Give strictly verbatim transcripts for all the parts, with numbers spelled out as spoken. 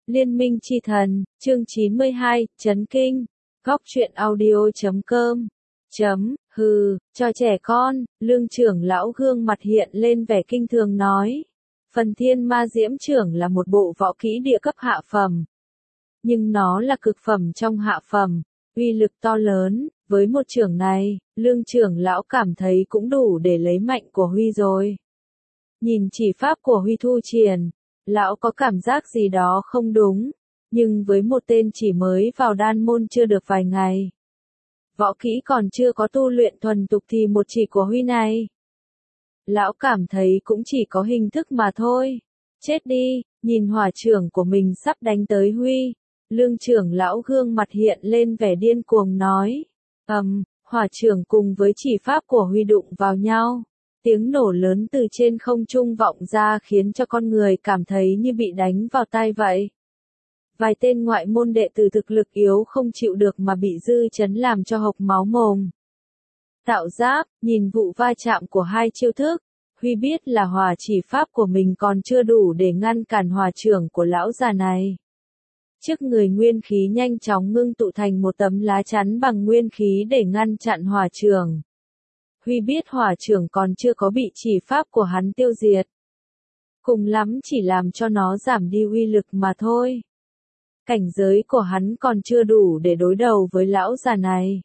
Liên minh chi thần, chương chín mươi hai, chấn kinh. Góc truyện audio chấm com. Chấm, hừ, cho trẻ con, Lương trưởng lão gương mặt hiện lên vẻ kinh thường nói. Phần thiên ma diễm trưởng là một bộ võ kỹ địa cấp hạ phẩm. Nhưng nó là cực phẩm trong hạ phẩm, uy lực to lớn, với một trưởng này, Lương trưởng lão cảm thấy cũng đủ để lấy mạnh của Huy rồi. Nhìn chỉ pháp của Huy thu triển, lão có cảm giác gì đó không đúng, nhưng với một tên chỉ mới vào đan môn chưa được vài ngày, võ kỹ còn chưa có tu luyện thuần tục thì một chỉ của Huy này, lão cảm thấy cũng chỉ có hình thức mà thôi. Chết đi, nhìn hỏa trưởng của mình sắp đánh tới Huy, Lương trưởng lão gương mặt hiện lên vẻ điên cuồng nói. Ầm, um, hỏa trưởng cùng với chỉ pháp của Huy đụng vào nhau. Tiếng nổ lớn từ trên không trung vọng ra khiến cho con người cảm thấy như bị đánh vào tai vậy. Vài tên ngoại môn đệ tử thực lực yếu không chịu được mà bị dư chấn làm cho hộc máu mồm. Tạo giáp, nhìn vụ va chạm của hai chiêu thức, Huy biết là hỏa chỉ pháp của mình còn chưa đủ để ngăn cản hỏa trưởng của lão già này. Trước người nguyên khí nhanh chóng ngưng tụ thành một tấm lá chắn bằng nguyên khí để ngăn chặn hỏa trưởng. Huy biết hỏa trưởng còn chưa có bị chỉ pháp của hắn tiêu diệt. Cùng lắm chỉ làm cho nó giảm đi uy lực mà thôi. Cảnh giới của hắn còn chưa đủ để đối đầu với lão già này.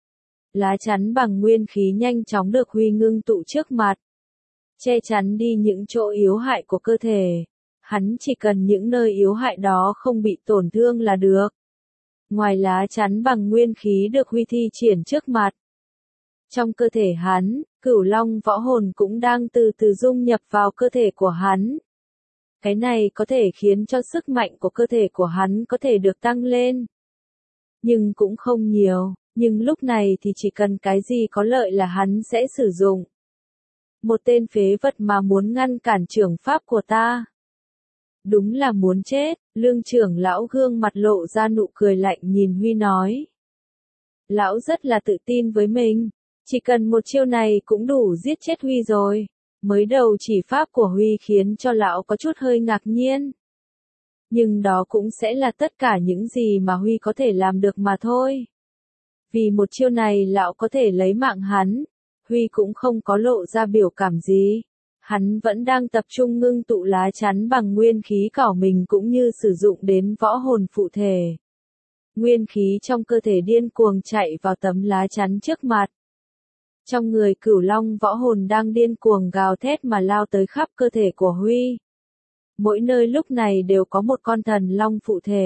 Lá chắn bằng nguyên khí nhanh chóng được Huy ngưng tụ trước mặt. Che chắn đi những chỗ yếu hại của cơ thể. Hắn chỉ cần những nơi yếu hại đó không bị tổn thương là được. Ngoài lá chắn bằng nguyên khí được Huy thi triển trước mặt, trong cơ thể hắn, cửu long võ hồn cũng đang từ từ dung nhập vào cơ thể của hắn. Cái này có thể khiến cho sức mạnh của cơ thể của hắn có thể được tăng lên. Nhưng cũng không nhiều, nhưng lúc này thì chỉ cần cái gì có lợi là hắn sẽ sử dụng. Một tên phế vật mà muốn ngăn cản trưởng pháp của ta. Đúng là muốn chết, Lương trưởng lão gương mặt lộ ra nụ cười lạnh nhìn Huy nói. Lão rất là tự tin với mình. Chỉ cần một chiêu này cũng đủ giết chết Huy rồi. Mới đầu chỉ pháp của Huy khiến cho lão có chút hơi ngạc nhiên. Nhưng đó cũng sẽ là tất cả những gì mà Huy có thể làm được mà thôi. Vì một chiêu này lão có thể lấy mạng hắn. Huy cũng không có lộ ra biểu cảm gì. Hắn vẫn đang tập trung ngưng tụ lá chắn bằng nguyên khí cỏ mình cũng như sử dụng đến võ hồn phụ thể. Nguyên khí trong cơ thể điên cuồng chạy vào tấm lá chắn trước mặt. Trong người cửu long võ hồn đang điên cuồng gào thét mà lao tới khắp cơ thể của Huy. Mỗi nơi lúc này đều có một con thần long phụ thể.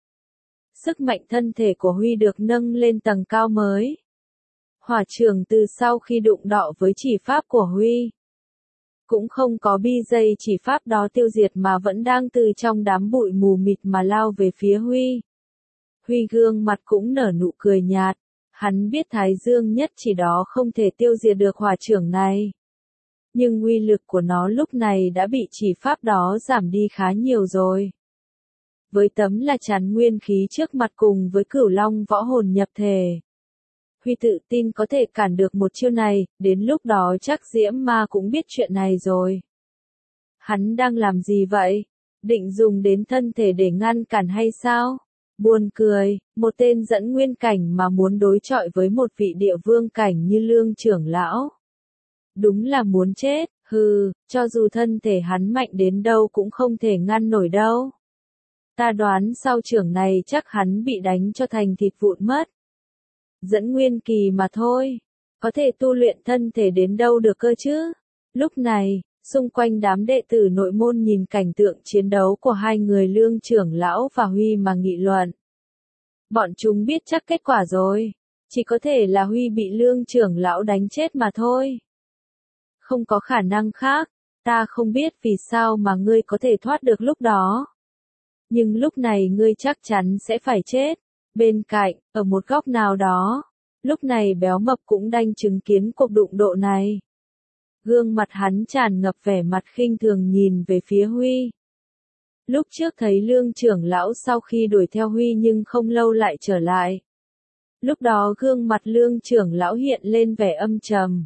Sức mạnh thân thể của Huy được nâng lên tầng cao mới. Hỏa trưởng từ sau khi đụng đọ với chỉ pháp của Huy, cũng không có bi dây chỉ pháp đó tiêu diệt mà vẫn đang từ trong đám bụi mù mịt mà lao về phía Huy. Huy gương mặt cũng nở nụ cười nhạt. Hắn biết Thái Dương nhất chỉ đó không thể tiêu diệt được hỏa trưởng này. Nhưng uy lực của nó lúc này đã bị chỉ pháp đó giảm đi khá nhiều rồi. Với tấm là chắn nguyên khí trước mặt cùng với cửu long võ hồn nhập thể, Huy tự tin có thể cản được một chiêu này, đến lúc đó chắc Diễm Ma cũng biết chuyện này rồi. Hắn đang làm gì vậy? Định dùng đến thân thể để ngăn cản hay sao? Buồn cười, một tên dẫn nguyên cảnh mà muốn đối chọi với một vị địa vương cảnh như Lương trưởng lão. Đúng là muốn chết, hừ, cho dù thân thể hắn mạnh đến đâu cũng không thể ngăn nổi đâu. Ta đoán sau trưởng này chắc hắn bị đánh cho thành thịt vụn mất. Dẫn nguyên kỳ mà thôi, có thể tu luyện thân thể đến đâu được cơ chứ? Lúc này, xung quanh đám đệ tử nội môn nhìn cảnh tượng chiến đấu của hai người Lương trưởng lão và Huy mà nghị luận. Bọn chúng biết chắc kết quả rồi, chỉ có thể là Huy bị Lương trưởng lão đánh chết mà thôi. Không có khả năng khác, ta không biết vì sao mà ngươi có thể thoát được lúc đó. Nhưng lúc này ngươi chắc chắn sẽ phải chết. Bên cạnh, ở một góc nào đó, lúc này Béo Mập cũng đang chứng kiến cuộc đụng độ này. Gương mặt hắn tràn ngập vẻ mặt khinh thường nhìn về phía Huy. Lúc trước thấy Lương trưởng lão sau khi đuổi theo Huy nhưng không lâu lại trở lại. Lúc đó gương mặt Lương trưởng lão hiện lên vẻ âm trầm.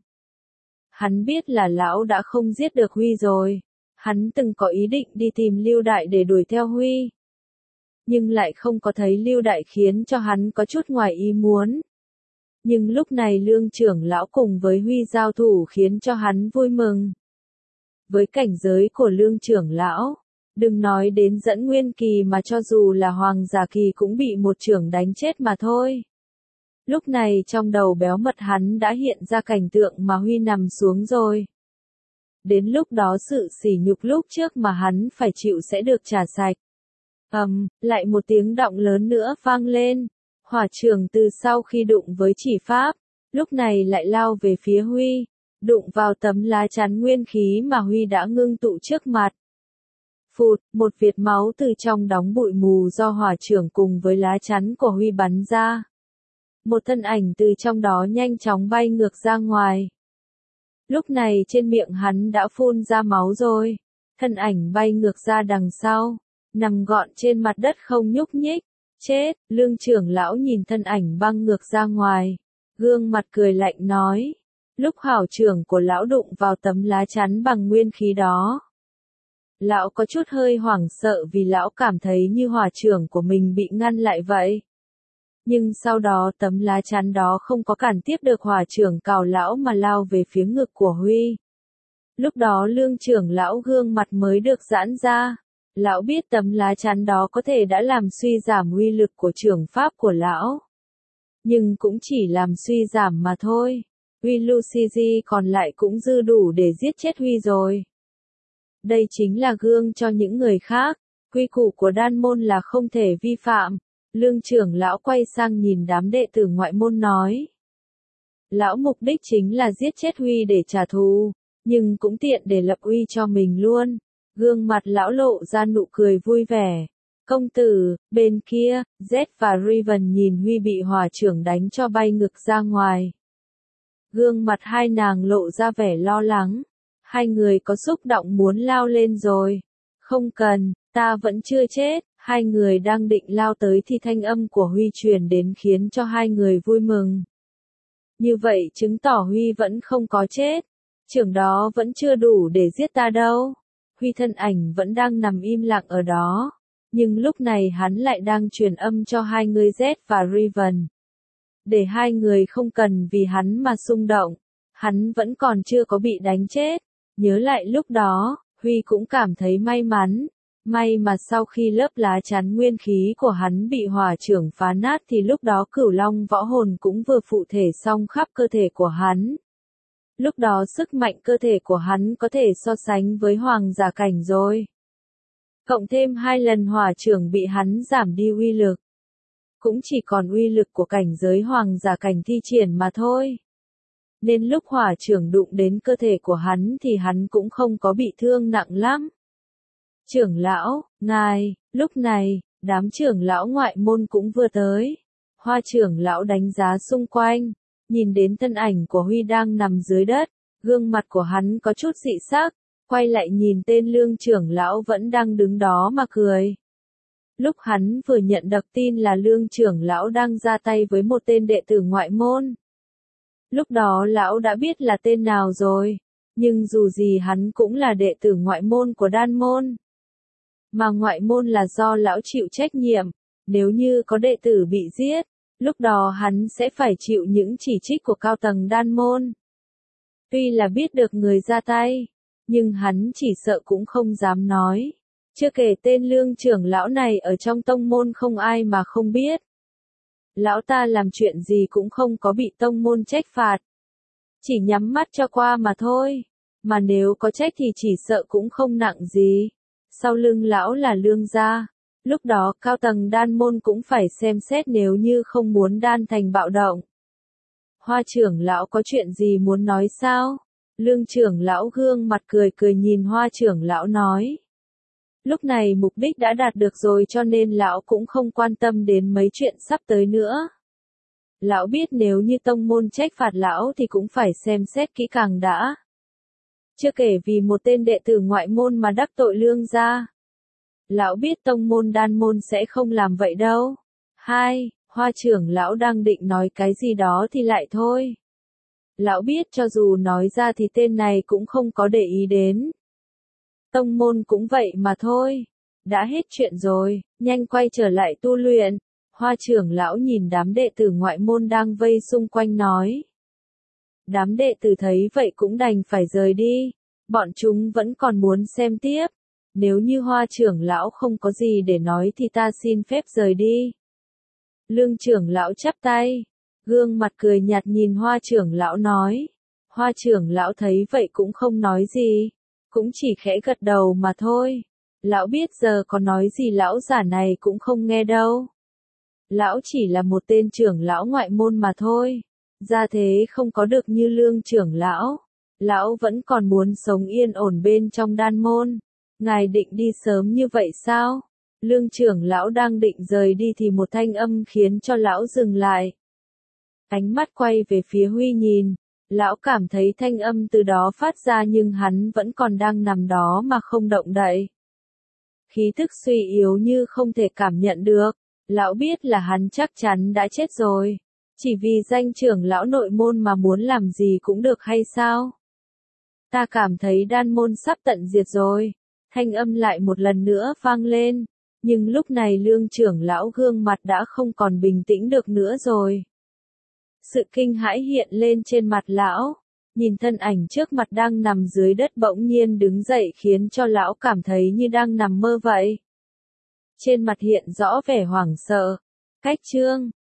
Hắn biết là lão đã không giết được Huy rồi. Hắn từng có ý định đi tìm Lưu Đại để đuổi theo Huy. nhưng lại không có thấy Lưu Đại khiến cho hắn có chút ngoài ý muốn. Nhưng lúc này Lương trưởng lão cùng với Huy giao thủ khiến cho hắn vui mừng. Với cảnh giới của Lương trưởng lão, đừng nói đến dẫn nguyên kỳ mà cho dù là hoàng giả kỳ cũng bị một trưởng đánh chết mà thôi. Lúc này trong đầu béo mật hắn đã hiện ra cảnh tượng mà Huy nằm xuống rồi. Đến lúc đó sự sỉ nhục lúc trước mà hắn phải chịu sẽ được trả sạch. Ầm, um, lại một tiếng động lớn nữa vang lên. Hỏa trưởng từ sau khi đụng với chỉ pháp, lúc này lại lao về phía Huy, đụng vào tấm lá chắn nguyên khí mà Huy đã ngưng tụ trước mặt. Phụt, một việt máu từ trong đóng bụi mù do hỏa trưởng cùng với lá chắn của Huy bắn ra. Một thân ảnh từ trong đó nhanh chóng bay ngược ra ngoài. Lúc này trên miệng hắn đã phun ra máu rồi. Thân ảnh bay ngược ra đằng sau, nằm gọn trên mặt đất không nhúc nhích. Chết, Lương trưởng lão nhìn thân ảnh băng ngược ra ngoài. Gương mặt cười lạnh nói. Lúc hảo trưởng của lão đụng vào tấm lá chắn bằng nguyên khí đó. Lão có chút hơi hoảng sợ vì lão cảm thấy như hỏa trưởng của mình bị ngăn lại vậy. Nhưng sau đó tấm lá chắn đó không có cản tiếp được hỏa trưởng cào lão mà lao về phía ngực của Huy. Lúc đó Lương trưởng lão gương mặt mới được giãn ra. Lão biết tấm lá chắn đó có thể đã làm suy giảm uy lực của trưởng pháp của lão. Nhưng cũng chỉ làm suy giảm mà thôi. Huy Luciji còn lại cũng dư đủ để giết chết Huy rồi. Đây chính là gương cho những người khác. Quy củ của đan môn là không thể vi phạm. Lương trưởng lão quay sang nhìn đám đệ tử ngoại môn nói. Lão mục đích chính là giết chết Huy để trả thù, nhưng cũng tiện để lập uy cho mình luôn. Gương mặt lão lộ ra nụ cười vui vẻ. Công tử, bên kia, Z và Riven nhìn Huy bị hỏa trưởng đánh cho bay ngược ra ngoài. Gương mặt hai nàng lộ ra vẻ lo lắng. Hai người có xúc động muốn lao lên rồi. Không cần, ta vẫn chưa chết. Hai người đang định lao tới thì thanh âm của Huy truyền đến khiến cho hai người vui mừng. Như vậy chứng tỏ Huy vẫn không có chết. Trưởng đó vẫn chưa đủ để giết ta đâu. Huy thân ảnh vẫn đang nằm im lặng ở đó. Nhưng lúc này hắn lại đang truyền âm cho hai người Z và Riven. Để hai người không cần vì hắn mà xung động. Hắn vẫn còn chưa có bị đánh chết. Nhớ lại lúc đó, Huy cũng cảm thấy may mắn. May mà sau khi lớp lá chắn nguyên khí của hắn bị hỏa trưởng phá nát thì lúc đó cửu long võ hồn cũng vừa phụ thể xong khắp cơ thể của hắn. Lúc đó sức mạnh cơ thể của hắn có thể so sánh với hoàng giả cảnh rồi. Cộng thêm hai lần hỏa trưởng bị hắn giảm đi uy lực. Cũng chỉ còn uy lực của cảnh giới hoàng giả cảnh thi triển mà thôi. Nên lúc hỏa trưởng đụng đến cơ thể của hắn thì hắn cũng không có bị thương nặng lắm. Trưởng lão, ngài, lúc này, đám trưởng lão ngoại môn cũng vừa tới. Hoa trưởng lão đánh giá xung quanh, nhìn đến thân ảnh của Huy đang nằm dưới đất, gương mặt của hắn có chút dị sắc, quay lại nhìn tên Lương trưởng lão vẫn đang đứng đó mà cười. Lúc hắn vừa nhận được tin là Lương trưởng lão đang ra tay với một tên đệ tử ngoại môn. Lúc đó lão đã biết là tên nào rồi, nhưng dù gì hắn cũng là đệ tử ngoại môn của đan môn. Mà ngoại môn là do lão chịu trách nhiệm, nếu như có đệ tử bị giết, lúc đó hắn sẽ phải chịu những chỉ trích của cao tầng đan môn. Tuy là biết được người ra tay, nhưng hắn chỉ sợ cũng không dám nói. Chưa kể tên Lương trưởng lão này ở trong tông môn không ai mà không biết. Lão ta làm chuyện gì cũng không có bị tông môn trách phạt. Chỉ nhắm mắt cho qua mà thôi. Mà nếu có trách thì chỉ sợ cũng không nặng gì. Sau lưng lão là Lương gia. Lúc đó cao tầng đan môn cũng phải xem xét nếu như không muốn đan thành bạo động. Hoa trưởng lão có chuyện gì muốn nói sao? Lương trưởng lão gương mặt cười cười nhìn hoa trưởng lão nói. Lúc này mục đích đã đạt được rồi cho nên lão cũng không quan tâm đến mấy chuyện sắp tới nữa. Lão biết nếu như tông môn trách phạt lão thì cũng phải xem xét kỹ càng đã. Chưa kể vì một tên đệ tử ngoại môn mà đắc tội Lương gia. Lão biết tông môn đan môn sẽ không làm vậy đâu. Hai, hoa trưởng lão đang định nói cái gì đó thì lại thôi. Lão biết cho dù nói ra thì tên này cũng không có để ý đến. Tông môn cũng vậy mà thôi. đã hết chuyện rồi, nhanh quay trở lại tu luyện. Hoa trưởng lão nhìn đám đệ tử ngoại môn đang vây xung quanh nói. Đám đệ tử thấy vậy cũng đành phải rời đi, bọn chúng vẫn còn muốn xem tiếp. Nếu như Hoa trưởng lão không có gì để nói thì ta xin phép rời đi. Lương trưởng lão chắp tay, gương mặt cười nhạt nhìn Hoa trưởng lão nói. Hoa trưởng lão thấy vậy cũng không nói gì, cũng chỉ khẽ gật đầu mà thôi. Lão biết giờ có nói gì lão giả này cũng không nghe đâu. Lão chỉ là một tên trưởng lão ngoại môn mà thôi. Gia thế không có được như Lương trưởng lão. Lão vẫn còn muốn sống yên ổn bên trong đan môn. Ngài định đi sớm như vậy sao? Lương trưởng lão đang định rời đi thì một thanh âm khiến cho lão dừng lại. Ánh mắt quay về phía Huy nhìn. Lão cảm thấy thanh âm từ đó phát ra nhưng hắn vẫn còn đang nằm đó mà không động đậy. Khí thức suy yếu như không thể cảm nhận được. Lão biết là hắn chắc chắn đã chết rồi. Chỉ vì danh trưởng lão nội môn mà muốn làm gì cũng được hay sao? Ta cảm thấy đan môn sắp tận diệt rồi. Thanh âm lại một lần nữa vang lên. Nhưng lúc này Lương trưởng lão gương mặt đã không còn bình tĩnh được nữa rồi. Sự kinh hãi hiện lên trên mặt lão. Nhìn thân ảnh trước mặt đang nằm dưới đất bỗng nhiên đứng dậy khiến cho lão cảm thấy như đang nằm mơ vậy. Trên mặt hiện rõ vẻ hoảng sợ. Cách chương